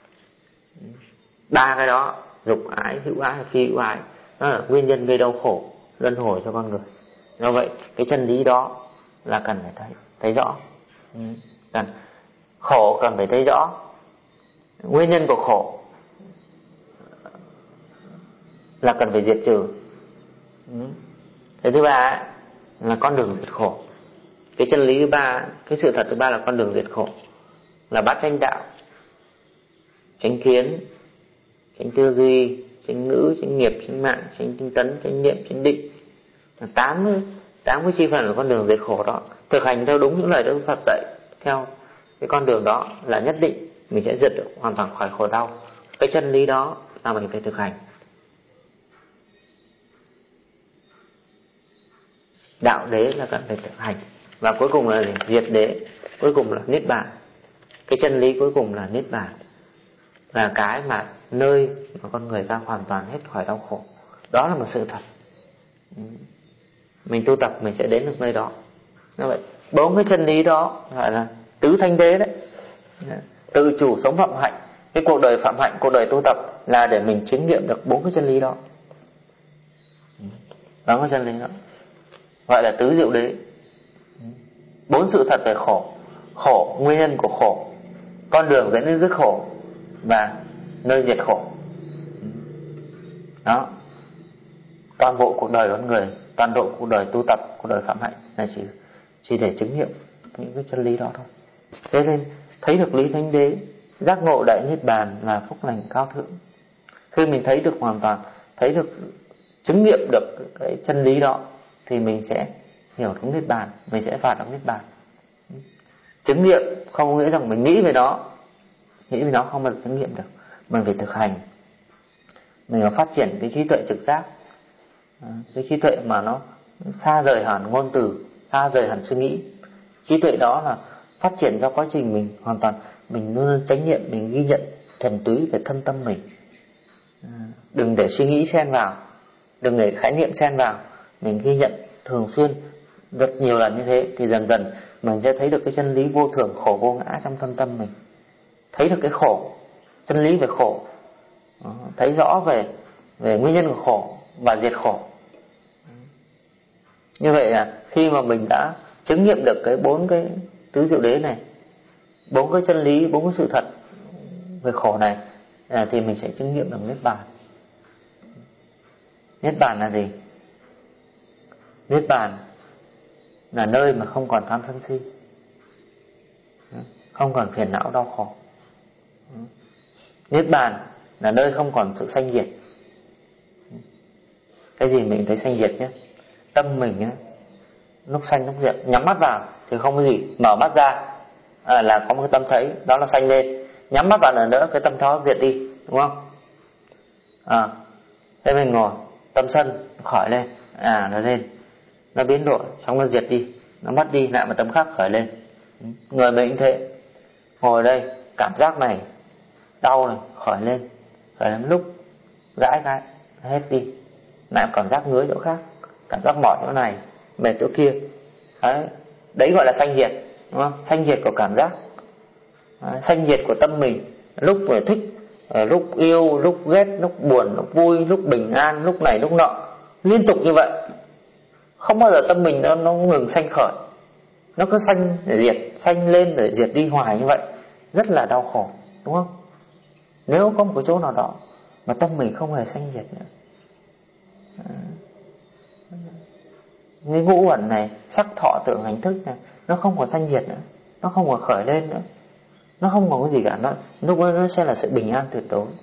Ba cái đó, dục ái, hữu ái và phi hữu ái, nó là nguyên nhân gây đau khổ luân hồi cho con người. Do vậy cái chân lý đó là cần phải thấy rõ. Khổ cần phải thấy rõ, nguyên nhân của khổ là cần phải diệt trừ. Cái thứ ba là con đường diệt khổ. Cái chân lý thứ ba, cái sự thật thứ ba là con đường diệt khổ, là bát chánh đạo: chánh kiến, chánh tư duy, chánh ngữ, chánh nghiệp, chánh mạng, chánh tinh tấn, chánh niệm, chánh định. Là 80 chi phần của con đường diệt khổ đó. Thực hành theo đúng những lời Đức Phật dạy theo cái con đường đó là nhất định mình sẽ diệt được hoàn toàn khỏi khổ đau. Cái chân lý đó là mình phải thực hành. Đạo đế là cần phải thực hành. Và cuối cùng là diệt đế, cuối cùng là niết bàn. Cái chân lý cuối cùng là niết bàn, là cái mà nơi mà con người ta hoàn toàn hết khỏi đau khổ. Đó là một sự thật. Mình tu tập mình sẽ đến được nơi đó. Như vậy 4 cái chân lý đó gọi là tứ thanh đế đấy. Tự chủ sống phạm hạnh. Cái cuộc đời phạm hạnh, cuộc đời tu tập là để mình chứng nghiệm được 4 cái chân lý đó. Đó là chân lý đó, gọi là tứ diệu đế. 4 sự thật về khổ, khổ, nguyên nhân của khổ, con đường dẫn đến dứt khổ và nơi diệt khổ. Đó. Toàn bộ cuộc đời con người, toàn bộ cuộc đời tu tập, cuộc đời phạm hạnh là chỉ để chứng nghiệm những cái chân lý đó thôi. Thế nên thấy được lý thánh đế, giác ngộ đại niết bàn là phúc lành cao thượng. Khi mình thấy được hoàn toàn, thấy được, chứng nghiệm được cái chân lý đó thì mình sẽ hiểu được niết bàn, mình sẽ vào được niết bàn. Chứng nghiệm không có nghĩa rằng mình nghĩ về nó không bao giờ chứng nghiệm được. Mình phải thực hành, mình phải phát triển cái trí tuệ trực giác, cái trí tuệ mà nó xa rời hẳn ngôn từ, xa rời hẳn suy nghĩ. Trí tuệ đó là phát triển do quá trình mình hoàn toàn, mình luôn chánh niệm, mình ghi nhận thuần túy về thân tâm mình. Đừng để suy nghĩ xen vào, đừng để khái niệm xen vào, mình ghi nhận thường xuyên rất nhiều lần như thế thì dần dần mình sẽ thấy được cái chân lý vô thường, khổ vô ngã trong thân tâm mình, thấy được cái khổ, chân lý về khổ, thấy rõ về nguyên nhân của khổ và diệt khổ. Như vậy là khi mà mình đã chứng nghiệm được cái 4 cái tứ diệu đế này, 4 cái chân lý, 4 cái sự thật về khổ này, thì mình sẽ chứng nghiệm được niết bàn. Niết bàn là gì? Niết bàn là nơi mà không còn tham sân si, không còn phiền não đau khổ. Niết bàn là nơi không còn sự sanh diệt. Cái gì mình thấy sanh diệt nhé? Tâm mình nhé, lúc sanh lúc diệt. Nhắm mắt vào thì không có gì, mở mắt ra là có một cái tâm thấy, đó là sanh lên. Nhắm mắt vào lần nữa cái tâm đó diệt đi, đúng không? Thế mình ngồi, tâm sân khỏi lên, nó lên, nó biến đổi, xong nó diệt đi, nó mất đi, lại một tâm khác khởi lên. Người mình cũng thế, ngồi đây cảm giác này đau này khỏi lên lúc, gãi cái hết đi, lại cảm giác ngứa chỗ khác, cảm giác mỏi chỗ này, mệt chỗ kia. Đấy gọi là sanh diệt, đúng không? Sanh diệt của cảm giác, sanh diệt của tâm mình. Lúc mình thích, lúc yêu, lúc ghét, lúc buồn, lúc vui, lúc bình an, lúc này lúc nọ, liên tục như vậy, không bao giờ tâm mình nó ngừng sanh khởi. Nó cứ sanh để diệt, sanh lên để diệt đi hoài như vậy, rất là đau khổ, đúng không? Nếu có một cái chỗ nào đó mà tâm mình không hề sanh diệt nữa, cái ngũ uẩn này, sắc thọ tưởng hành thức này, nó không còn sanh diệt nữa, nó không còn khởi lên nữa, nó không còn cái gì cả, lúc đó nó sẽ là sự bình an tuyệt đối.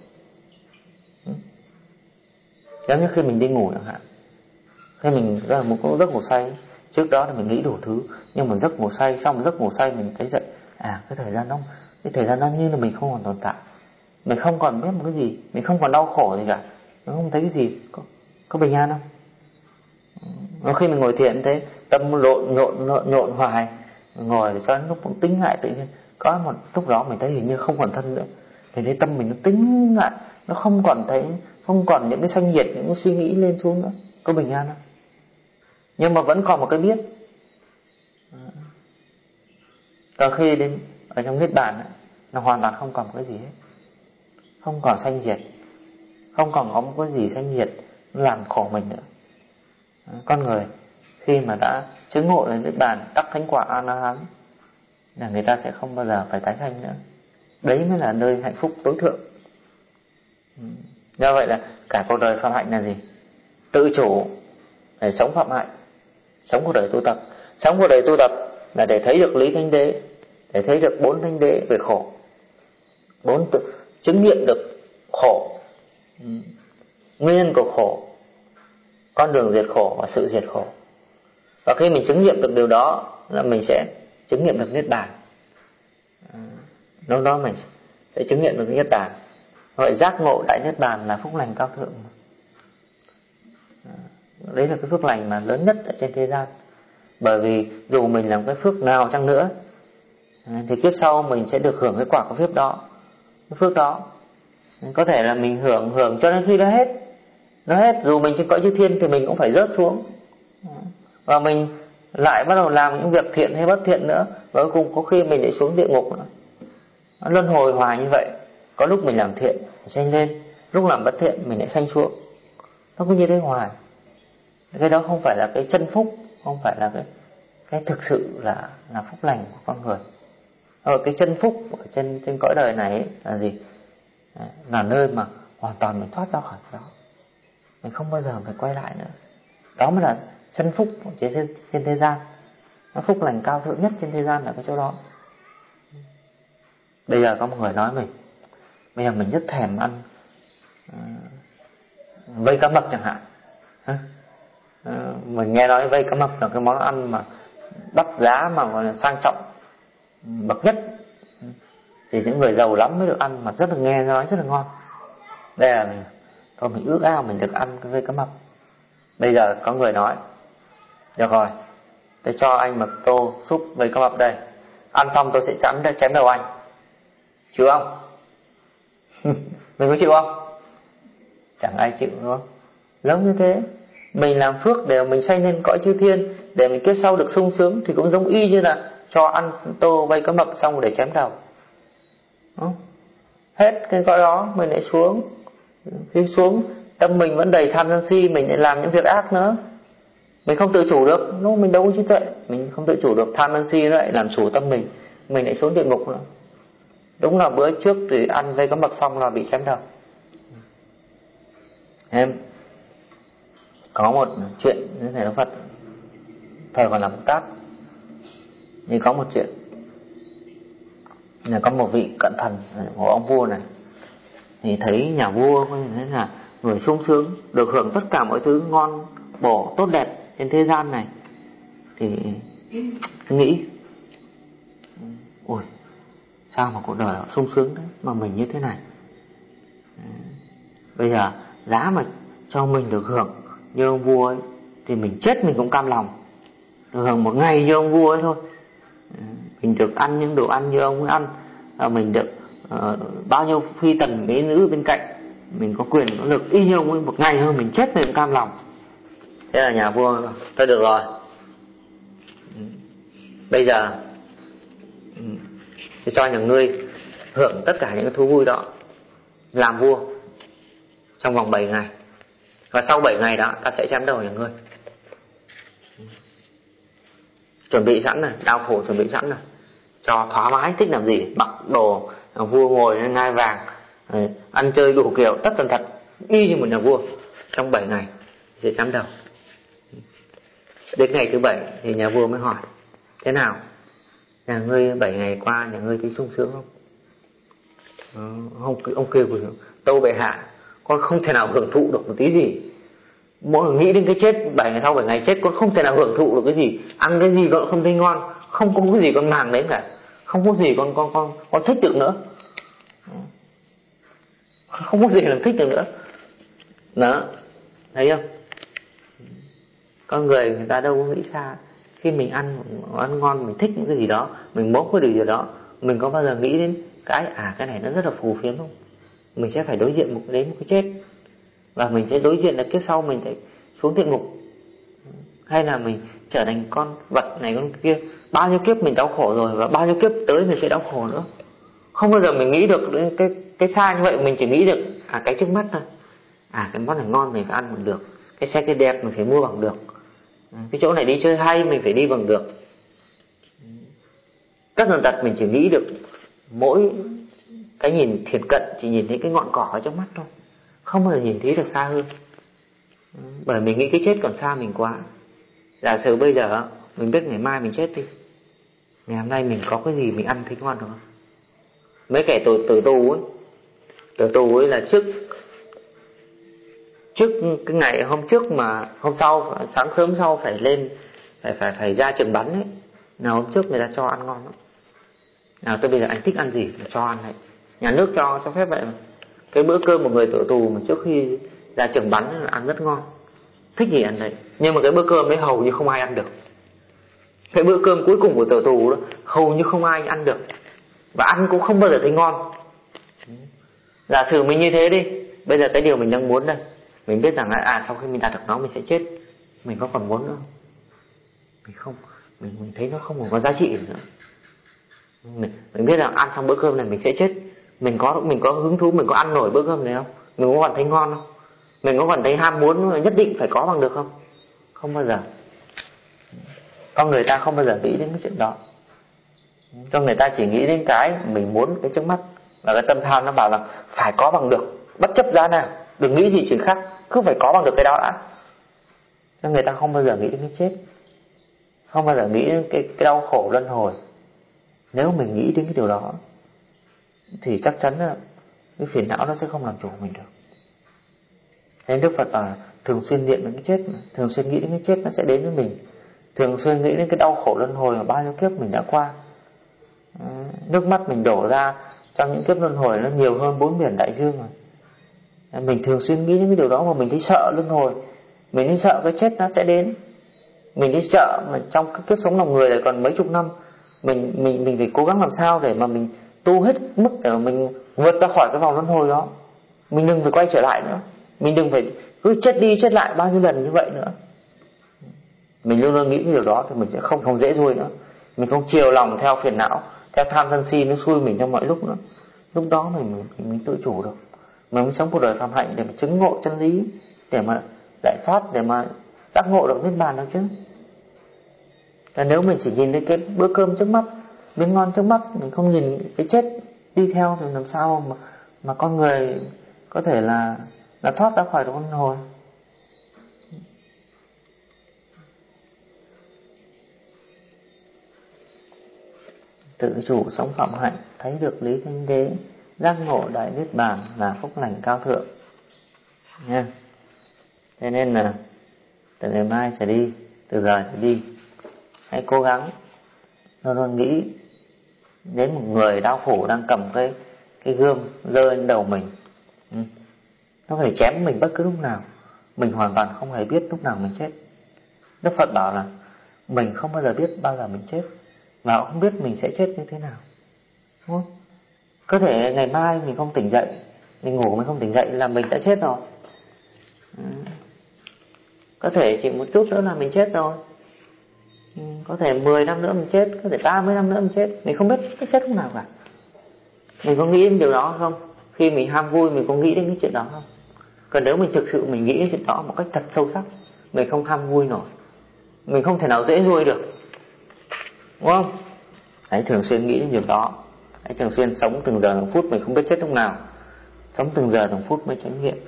Giống như khi mình đi ngủ chẳng hạn, khi mình rất là muốn có giấc ngủ say, trước đó thì mình nghĩ đủ thứ, nhưng mà giấc ngủ say, xong giấc ngủ say mình thấy dậy, cái thời gian nó như là mình không còn tồn tại, mình không còn biết một cái gì, mình không còn đau khổ gì cả, mình không thấy cái gì, có bình an không? Và khi mình ngồi thiền thế, tâm nhộn hoài, ngồi để cho lúc cũng tính lại, tự nhiên có một lúc đó mình thấy hình như không còn thân nữa, thì thấy tâm mình nó tính lại, nó không còn những cái sanh diệt, những cái suy nghĩ lên xuống nữa, có bình an không? Nhưng mà vẫn còn một cái biết. Còn khi đến ở trong niết bàn ấy, nó hoàn toàn không còn cái gì hết, không còn sanh diệt, không còn có một cái gì sanh diệt làm khổ mình nữa. Con người khi mà đã chứng ngộ đến niết bàn, đắc thánh quả A-la-hán, là người ta sẽ không bao giờ phải tái sanh nữa. Đấy mới là nơi hạnh phúc tối thượng. Do vậy là cả cuộc đời phạm hạnh là gì? Tự chủ để sống phạm hạnh, sống cuộc đời tu tập. Sống cuộc đời tu tập là để thấy được lý thánh đế, để thấy được 4 thánh đế về khổ, chứng nghiệm được khổ, nguyên nhân của khổ, con đường diệt khổ và sự diệt khổ. Và khi mình chứng nghiệm được điều đó là mình sẽ chứng nghiệm được niết bàn. Lúc đó mình sẽ chứng nghiệm được Niết Bàn. Vậy giác ngộ đại Niết Bàn là phúc lành cao thượng. Đấy là cái phước lành mà lớn nhất ở trên thế gian. Bởi vì dù mình làm cái phước nào chăng nữa thì kiếp sau mình sẽ được hưởng cái quả của phước đó. Cái phước đó có thể là mình hưởng cho đến khi nó hết, dù mình trên cõi chư thiên thì mình cũng phải rớt xuống, và mình lại bắt đầu làm những việc thiện hay bất thiện nữa, và cuối cùng có khi mình lại xuống địa ngục nữa. Nó luân hồi hoài như vậy. Có lúc mình làm thiện sanh lên, lúc làm bất thiện mình lại sanh xuống. Nó cứ như thế hoài. Cái đó không phải là cái chân phúc, không phải là cái thực sự là phúc lành của con người. Cái chân phúc ở trên cõi đời này ấy là gì? Là nơi mà hoàn toàn mình thoát ra khỏi đó, mình không bao giờ phải quay lại nữa. Đó mới là chân phúc trên thế gian. Nó phúc lành cao thượng nhất trên thế gian là cái chỗ đó. Bây giờ có một người nói mình, bây giờ mình rất thèm ăn vây cá mập chẳng hạn. Mình nghe nói vây cá mập là cái món ăn mà đắt giá mà gọi là sang trọng bậc nhất, thì những người giàu lắm mới được ăn, mà rất là nghe nói rất là ngon. Đây là mình ước ao mình được ăn cái vây cá mập. Bây giờ có người nói, được rồi, tôi cho anh một tô súp vây cá mập đây, ăn xong tôi sẽ chém đầu anh, chịu không? Mình có chịu không? Chẳng ai chịu, đúng không? Giống như thế, mình làm phước để mình sanh lên cõi chư thiên, để mình kiếp sau được sung sướng, thì cũng giống y như là cho ăn tô vây cá mập xong rồi để chém đầu. Hết cái cõi đó mình lại xuống. Khi xuống, tâm mình vẫn đầy tham sân si, mình lại làm những việc ác nữa. Mình không tự chủ được, mình đâu có trí tuệ, mình không tự chủ được, tham sân si nó lại làm chủ tâm mình lại xuống địa ngục nữa. Đúng là bữa trước thì ăn vây cá mập xong là bị chém đầu. Em có một chuyện như thầy Đức Phật thời còn làm Bồ Tát, nhưng có một chuyện là có một vị cận thần của ông vua này, thì thấy nhà vua là người sung sướng, được hưởng tất cả mọi thứ ngon bổ tốt đẹp trên thế gian này, thì nghĩ ôi sao mà cuộc đời họ sung sướng đấy, mà mình như thế này. Bây giờ giá mà cho mình được hưởng như ông vua ấy, thì mình chết mình cũng cam lòng. Được hưởng một ngày như ông vua ấy thôi, mình được ăn những đồ ăn như ông ấy ăn, mình được bao nhiêu phi tần mỹ nữ bên cạnh, mình có quyền có lực y như ông ấy, một ngày thôi mình chết mình cũng cam lòng. Thế là nhà vua thôi được rồi, bây giờ thì cho nhà ngươi hưởng tất cả những thú vui đó, làm vua trong vòng 7 ngày, và sau 7 ngày đó ta sẽ chém đầu nhà ngươi. Chuẩn bị sẵn này, đau khổ chuẩn bị sẵn này, cho thoải mái, thích làm gì mặc đồ vua, ngồi lên ngai vàng, ăn chơi đủ kiểu, tất tần tật y như một nhà vua. Trong 7 ngày sẽ chém đầu. Đến ngày thứ 7 thì nhà vua mới hỏi, thế nào, nhà ngươi 7 ngày qua nhà ngươi thấy sung sướng không? Ông kêu tâu bệ hạ, con không thể nào hưởng thụ được một tí gì. Mỗi nghĩ đến cái chết, 7 ngày sau 7 ngày chết, con không thể nào hưởng thụ được cái gì. Ăn cái gì con không thấy ngon, không có cái gì con màng đến cả, không có gì con thích được nữa, không có gì làm thích được nữa. Đó, thấy không? Con người ta đâu có nghĩ xa. Khi mình ăn ngon, mình thích những cái gì đó, mình muốn cái điều gì đó, mình có bao giờ nghĩ đến cái này nó rất là phù phiếm không? Mình sẽ phải đối diện đến một cái chết, và mình sẽ đối diện là kiếp sau mình phải xuống địa ngục, hay là mình trở thành con vật này con kia. Bao nhiêu kiếp mình đau khổ rồi, và bao nhiêu kiếp tới mình sẽ đau khổ nữa. Không bao giờ mình nghĩ được đến cái xa như vậy. Mình chỉ nghĩ được cái trước mắt thôi. Cái món này ngon mình phải ăn bằng được, cái xe cái đẹp mình phải mua bằng được, cái chỗ này đi chơi hay mình phải đi bằng được. Các dần tật mình chỉ nghĩ được mỗi cái nhìn thiển cận, chỉ nhìn thấy cái ngọn cỏ ở trong mắt thôi, không bao giờ nhìn thấy được xa hơn. Bởi mình nghĩ cái chết còn xa mình quá. Giả sử bây giờ mình biết ngày mai mình chết đi, ngày hôm nay mình có cái gì mình ăn thấy ngon không? Mấy kẻ tử tù ấy là trước cái ngày hôm trước mà hôm sau, sáng sớm sau phải lên, phải ra trường bắn ấy, nào hôm trước người ta cho ăn ngon lắm. Nào tôi bây giờ anh thích ăn gì là cho ăn đấy. Nhà nước cho phép vậy mà. Cái bữa cơm một người tử tù mà trước khi ra trường bắn là ăn rất ngon, thích gì ăn đấy. Nhưng mà cái bữa cơm đấy hầu như không ai ăn được. Cái bữa cơm cuối cùng của tử tù đó hầu như không ai ăn được, và ăn cũng không bao giờ thấy ngon. Giả sử mình như thế đi, bây giờ cái điều mình đang muốn đây, mình biết rằng là sau khi mình đạt được nó mình sẽ chết, mình có còn muốn nữa không? Mình không, mình thấy nó không còn có giá trị nữa. Mình biết rằng ăn xong bữa cơm này mình sẽ chết, mình có hứng thú, mình có ăn nổi bữa cơm này không? Mình có còn thấy ngon không? Mình có còn thấy ham muốn nhất định phải có bằng được không? Không bao giờ. Con người ta không bao giờ nghĩ đến cái chuyện đó. Con người ta chỉ nghĩ đến cái mình muốn, cái trước mắt. Và cái tâm tham nó bảo là phải có bằng được, bất chấp giá nào, đừng nghĩ gì chuyện khác, cứ phải có bằng được cái đó đã. Nên người ta không bao giờ nghĩ đến cái chết, không bao giờ nghĩ đến cái đau khổ luân hồi. Nếu mình nghĩ đến cái điều đó thì chắc chắn là cái phiền não nó sẽ không làm chủ mình được. Nên Đức Phật bảo là thường xuyên niệm đến cái chết, thường xuyên nghĩ đến cái chết nó sẽ đến với mình, thường xuyên nghĩ đến cái đau khổ luân hồi mà bao nhiêu kiếp mình đã qua. Nước mắt mình đổ ra trong những kiếp luân hồi nó nhiều hơn 4 biển đại dương rồi. Mình thường xuyên nghĩ đến cái điều đó mà mình thấy sợ luân hồi, mình thấy sợ cái chết nó sẽ đến. Mình thấy sợ mà trong cái kiếp sống lòng người lại còn mấy chục năm, mình phải cố gắng làm sao để mà mình tu hết mức để mà mình vượt ra khỏi cái vòng luân hồi đó. Mình đừng phải quay trở lại nữa, mình đừng phải cứ chết đi chết lại bao nhiêu lần như vậy nữa. Mình luôn luôn nghĩ cái điều đó thì mình sẽ không dễ ruồi nữa. Mình không chiều lòng theo phiền não, theo tham sân si nó xui mình trong mọi lúc nữa. Lúc đó mình tự chủ được. Mình mới sống cuộc đời phạm hạnh để mà chứng ngộ chân lý, để mà giải thoát, để mà giác ngộ được niết bàn được chứ. Và nếu mình chỉ nhìn thấy cái bữa cơm trước mắt, miếng ngon trước mắt, mình không nhìn cái chết đi theo thì làm sao mà con người có thể là thoát ra khỏi luân hồi. Tự chủ sống phạm hạnh, thấy được lý thanh đế, giác ngộ đại niết bàn là phúc lành cao thượng nha. Thế nên là từ ngày mai trở đi, từ giờ trở đi, hãy cố gắng luôn luôn nghĩ đến một người đau khổ đang cầm cái gươm rơi lên đầu mình. Nó có thể chém mình bất cứ lúc nào, mình hoàn toàn không hề biết lúc nào mình chết. Đức Phật bảo là mình không bao giờ biết bao giờ mình chết, và không biết mình sẽ chết như thế nào, đúng không? Có thể ngày mai mình không tỉnh dậy, mình ngủ mình không tỉnh dậy là mình đã chết rồi. Có thể chỉ một chút nữa là mình chết rồi. Có thể 10 năm nữa mình chết, có thể 30 năm nữa mình chết, mình không biết cái chết lúc nào cả. Mình có nghĩ đến điều đó không? Khi mình ham vui mình có nghĩ đến cái chuyện đó không? Còn nếu mình thực sự mình nghĩ đến chuyện đó một cách thật sâu sắc, mình không ham vui nổi, mình không thể nào dễ nuôi được, đúng không? Hãy thường xuyên nghĩ đến điều đó. Hãy thường xuyên sống từng giờ từng phút, mình không biết chết lúc nào, sống từng giờ từng phút mới chánh niệm.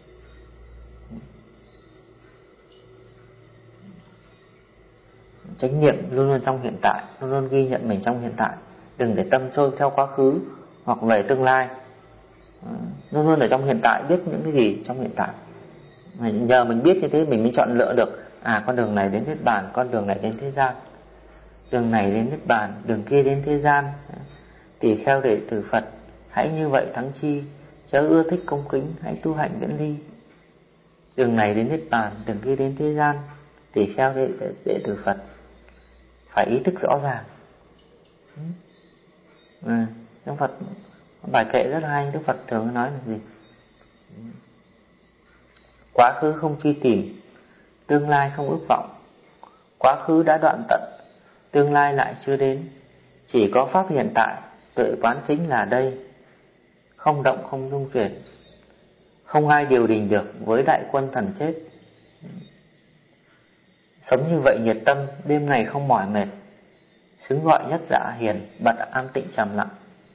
Chánh niệm luôn luôn trong hiện tại, luôn luôn ghi nhận mình trong hiện tại, đừng để tâm trôi theo quá khứ hoặc về tương lai. Luôn luôn ở trong hiện tại, biết những cái gì trong hiện tại. Nhờ mình biết như thế mình mới chọn lựa được con đường này đến niết bàn, con đường này đến thế gian. Đường này đến niết bàn, đường kia đến thế gian. Tỳ kheo đệ tử Phật, hãy như vậy thắng chi, chớ ưa thích công kính, hãy tu hạnh viễn ly. Đường này đến niết bàn, đường kia đến thế gian. Tỳ kheo đệ tử Phật phải ý thức rõ ràng. Đức Phật bài kệ rất hay, Đức Phật thường nói là gì? Quá khứ không truy tìm, tương lai không ước vọng. Quá khứ đã đoạn tận, tương lai lại chưa đến. Chỉ có pháp hiện tại, tuệ quán chính là đây. Không động không dung chuyển, không ai điều đình được với đại quân thần chết. Sống như vậy nhiệt tâm, đêm ngày không mỏi mệt, xứng gọi nhất dạ hiền, bật an tịnh trầm lặng.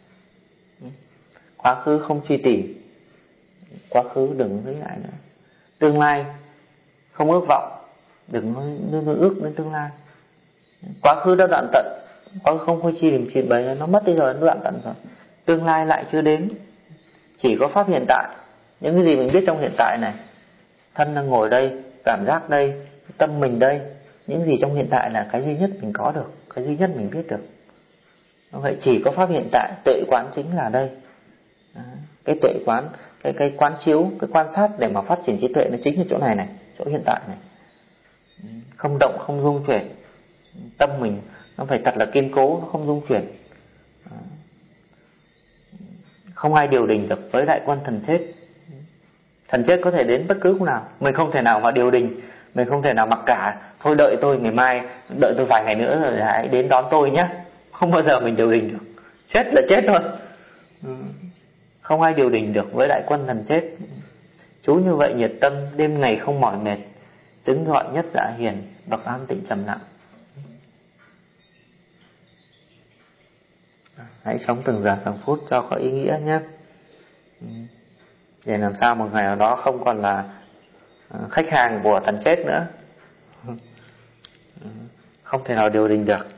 Quá khứ không truy tìm, quá khứ đừng nghĩ lại nữa. Tương lai không ước vọng, đừng luôn ước đến tương lai. Quá khứ đã đoạn tận, quá khứ không truy tìm chuyện bấy, nó mất đi rồi, nó đoạn tận rồi. Tương lai lại chưa đến, chỉ có pháp hiện tại. Những cái gì mình biết trong hiện tại này, thân đang ngồi đây, cảm giác đây, tâm mình đây, những gì trong hiện tại là cái duy nhất mình có được, cái duy nhất mình biết được. Vậy chỉ có pháp hiện tại, tuệ quán chính là đây. Cái tuệ quán, cái quán chiếu, cái quan sát để mà phát triển trí tuệ nó chính là chỗ này, chỗ hiện tại này. Không động, không rung chuyển. Tâm mình nó phải thật là kiên cố, nó không rung chuyển. Không ai điều đình được với đại quân thần chết. Thần chết có thể đến bất cứ lúc nào. Mình không thể nào mà điều đình, mình không thể nào mặc cả. Thôi đợi tôi ngày mai, đợi tôi vài ngày nữa rồi hãy đến đón tôi nhé. Không bao giờ mình điều đình được. Chết là chết thôi. Không ai điều đình được với đại quân thần chết. Chú như vậy nhiệt tâm, đêm ngày không mỏi mệt, xứng gọi nhất dạ hiền, bậc an tịnh trầm lặng. Hãy sống từng giờ từng phút cho có ý nghĩa nhé. Để làm sao một ngày nào đó không còn là khách hàng của thần chết nữa. Không thể nào điều đình được.